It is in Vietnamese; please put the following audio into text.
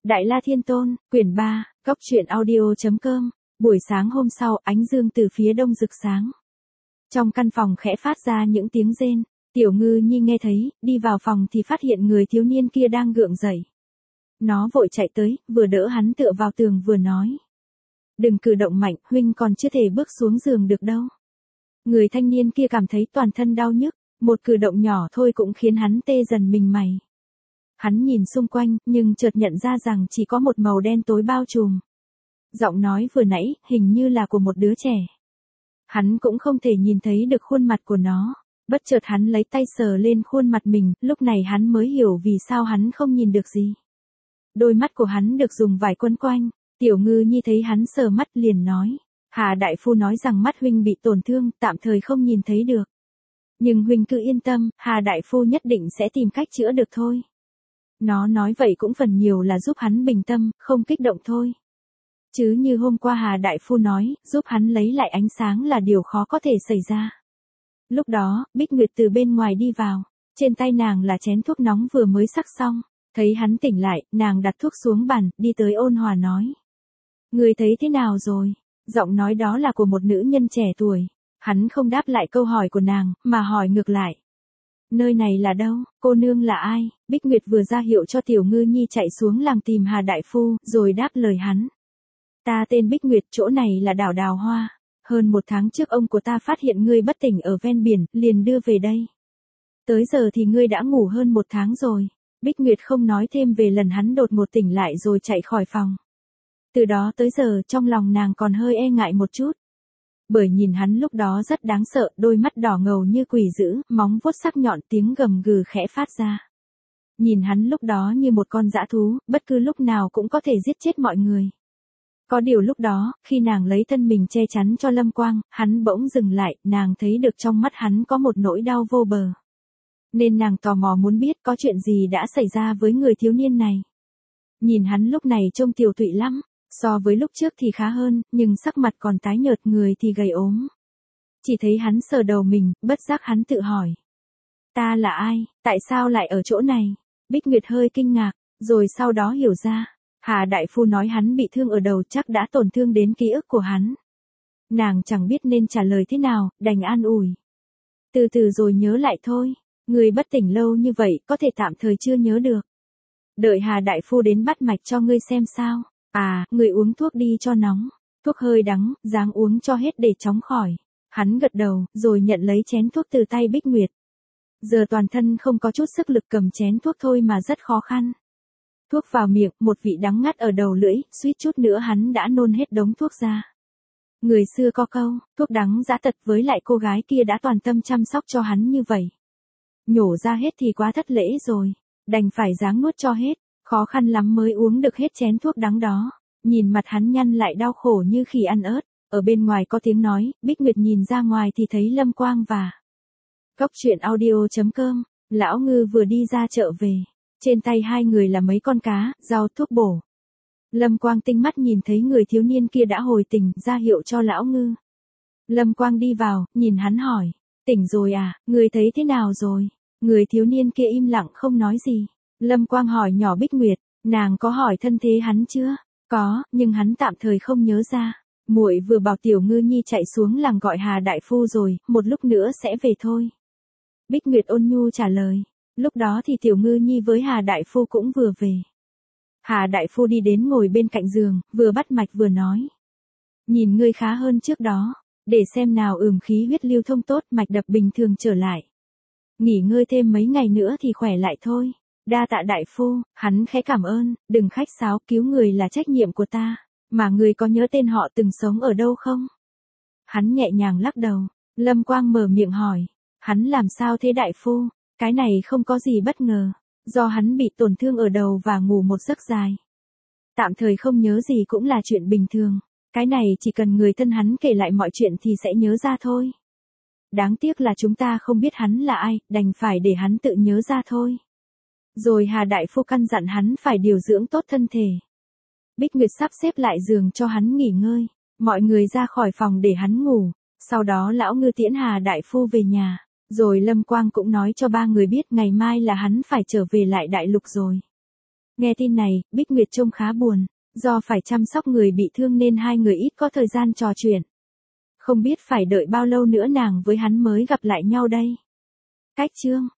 Đại La Thiên Tôn, quyển 3, Góc truyện audio.com. Buổi sáng hôm sau, ánh dương từ phía đông rực sáng. Trong căn phòng khẽ phát ra những tiếng rên, Tiểu Ngư Nhi nghe thấy, đi vào phòng thì phát hiện người thiếu niên kia đang gượng dậy. Nó vội chạy tới, vừa đỡ hắn tựa vào tường vừa nói. Đừng cử động mạnh, huynh còn chưa thể bước xuống giường được đâu. Người thanh niên kia cảm thấy toàn thân đau nhức, một cử động nhỏ thôi cũng khiến hắn tê dần mình mày. Hắn nhìn xung quanh, nhưng chợt nhận ra rằng chỉ có một màu đen tối bao trùm. Giọng nói vừa nãy, hình như là của một đứa trẻ. Hắn cũng không thể nhìn thấy được khuôn mặt của nó. Bất chợt hắn lấy tay sờ lên khuôn mặt mình, lúc này hắn mới hiểu vì sao hắn không nhìn được gì. Đôi mắt của hắn được dùng vải quấn quanh. Tiểu Ngư Nhi thấy hắn sờ mắt liền nói. Hà đại phu nói rằng mắt huynh bị tổn thương, tạm thời không nhìn thấy được. Nhưng huynh cứ yên tâm, Hà đại phu nhất định sẽ tìm cách chữa được thôi. Nó nói vậy cũng phần nhiều là giúp hắn bình tâm, không kích động thôi. Chứ như hôm qua Hà đại phu nói, giúp hắn lấy lại ánh sáng là điều khó có thể xảy ra. Lúc đó, Bích Nguyệt từ bên ngoài đi vào. Trên tay nàng là chén thuốc nóng vừa mới sắc xong. Thấy hắn tỉnh lại, nàng đặt thuốc xuống bàn, đi tới ôn hòa nói. Người thấy thế nào rồi? Giọng nói đó là của một nữ nhân trẻ tuổi. Hắn không đáp lại câu hỏi của nàng, mà hỏi ngược lại. Nơi này là đâu, cô nương là ai? Bích Nguyệt vừa ra hiệu cho Tiểu Ngư Nhi chạy xuống làm tìm Hà đại phu, rồi đáp lời hắn. Ta tên Bích Nguyệt, chỗ này là đảo Đào Hoa. Hơn 1 tháng trước ông của ta phát hiện ngươi bất tỉnh ở ven biển, liền đưa về đây. Tới giờ thì ngươi đã ngủ hơn 1 tháng rồi. Bích Nguyệt không nói thêm về lần hắn đột ngột tỉnh lại rồi chạy khỏi phòng. Từ đó tới giờ trong lòng nàng còn hơi e ngại một chút. Bởi nhìn hắn lúc đó rất đáng sợ, đôi mắt đỏ ngầu như quỷ dữ, móng vuốt sắc nhọn, tiếng gầm gừ khẽ phát ra. Nhìn hắn lúc đó như một con dã thú, bất cứ lúc nào cũng có thể giết chết mọi người. Có điều lúc đó, khi nàng lấy thân mình che chắn cho Lâm Quang, hắn bỗng dừng lại, nàng thấy được trong mắt hắn có một nỗi đau vô bờ. Nên nàng tò mò muốn biết có chuyện gì đã xảy ra với người thiếu niên này. Nhìn hắn lúc này trông tiều tụy lắm. So với lúc trước thì khá hơn, nhưng sắc mặt còn tái nhợt, người thì gầy ốm. Chỉ thấy hắn sờ đầu mình, bất giác hắn tự hỏi. Ta là ai, tại sao lại ở chỗ này? Bích Nguyệt hơi kinh ngạc, rồi sau đó hiểu ra. Hà đại phu nói hắn bị thương ở đầu, chắc đã tổn thương đến ký ức của hắn. Nàng chẳng biết nên trả lời thế nào, đành an ủi. Từ từ rồi nhớ lại thôi, người bất tỉnh lâu như vậy có thể tạm thời chưa nhớ được. Đợi Hà đại phu đến bắt mạch cho ngươi xem sao. À, người uống thuốc đi cho nóng. Thuốc hơi đắng, ráng uống cho hết để chóng khỏi. Hắn gật đầu, rồi nhận lấy chén thuốc từ tay Bích Nguyệt. Giờ toàn thân không có chút sức lực cầm chén thuốc thôi mà rất khó khăn. Thuốc vào miệng, một vị đắng ngắt ở đầu lưỡi, suýt chút nữa hắn đã nôn hết đống thuốc ra. Người xưa có câu, thuốc đắng dã tật, với lại cô gái kia đã toàn tâm chăm sóc cho hắn như vậy. Nhổ ra hết thì quá thất lễ rồi, đành phải ráng nuốt cho hết. Khó khăn lắm mới uống được hết chén thuốc đắng đó. Nhìn mặt hắn nhăn lại đau khổ như khi ăn ớt. Ở bên ngoài có tiếng nói, Bích Nguyệt nhìn ra ngoài thì thấy Lâm Quang và Góc truyện audio.com. Lão Ngư vừa đi ra chợ về. Trên tay hai người là mấy con cá, rau, thuốc bổ. Lâm Quang tinh mắt nhìn thấy người thiếu niên kia đã hồi tỉnh, ra hiệu cho Lão Ngư. Lâm Quang đi vào, nhìn hắn hỏi. Tỉnh rồi à, người thấy thế nào rồi? Người thiếu niên kia im lặng không nói gì. Lâm Quang hỏi nhỏ Bích Nguyệt, nàng có hỏi thân thế hắn chưa? Có, nhưng hắn tạm thời không nhớ ra. Muội vừa bảo Tiểu Ngư Nhi chạy xuống làng gọi Hà đại phu rồi, một lúc nữa sẽ về thôi. Bích Nguyệt ôn nhu trả lời. Lúc đó thì Tiểu Ngư Nhi với Hà đại phu cũng vừa về. Hà đại phu đi đến ngồi bên cạnh giường, vừa bắt mạch vừa nói. Nhìn ngươi khá hơn trước đó, để xem nào, khí huyết lưu thông tốt, mạch đập bình thường trở lại. Nghỉ ngơi thêm mấy ngày nữa thì khỏe lại thôi. Đa tạ đại phu, hắn khẽ cảm ơn, đừng khách sáo, cứu người là trách nhiệm của ta. Mà người có nhớ tên họ từng sống ở đâu không? Hắn nhẹ nhàng lắc đầu. Lâm Quang mở miệng hỏi. Hắn làm sao thế đại phu? Cái này không có gì bất ngờ. Do hắn bị tổn thương ở đầu và ngủ một giấc dài. Tạm thời không nhớ gì cũng là chuyện bình thường. Cái này chỉ cần người thân hắn kể lại mọi chuyện thì sẽ nhớ ra thôi. Đáng tiếc là chúng ta không biết hắn là ai, đành phải để hắn tự nhớ ra thôi. Rồi Hà đại phu căn dặn hắn phải điều dưỡng tốt thân thể. Bích Nguyệt sắp xếp lại giường cho hắn nghỉ ngơi. Mọi người ra khỏi phòng để hắn ngủ. Sau đó Lão Ngư tiễn Hà đại phu về nhà. Rồi Lâm Quang cũng nói cho 3 người biết ngày mai là hắn phải trở về lại đại lục rồi. Nghe tin này, Bích Nguyệt trông khá buồn, do phải chăm sóc người bị thương nên hai người ít có thời gian trò chuyện. Không biết phải đợi bao lâu nữa nàng với hắn mới gặp lại nhau đây. Cách chương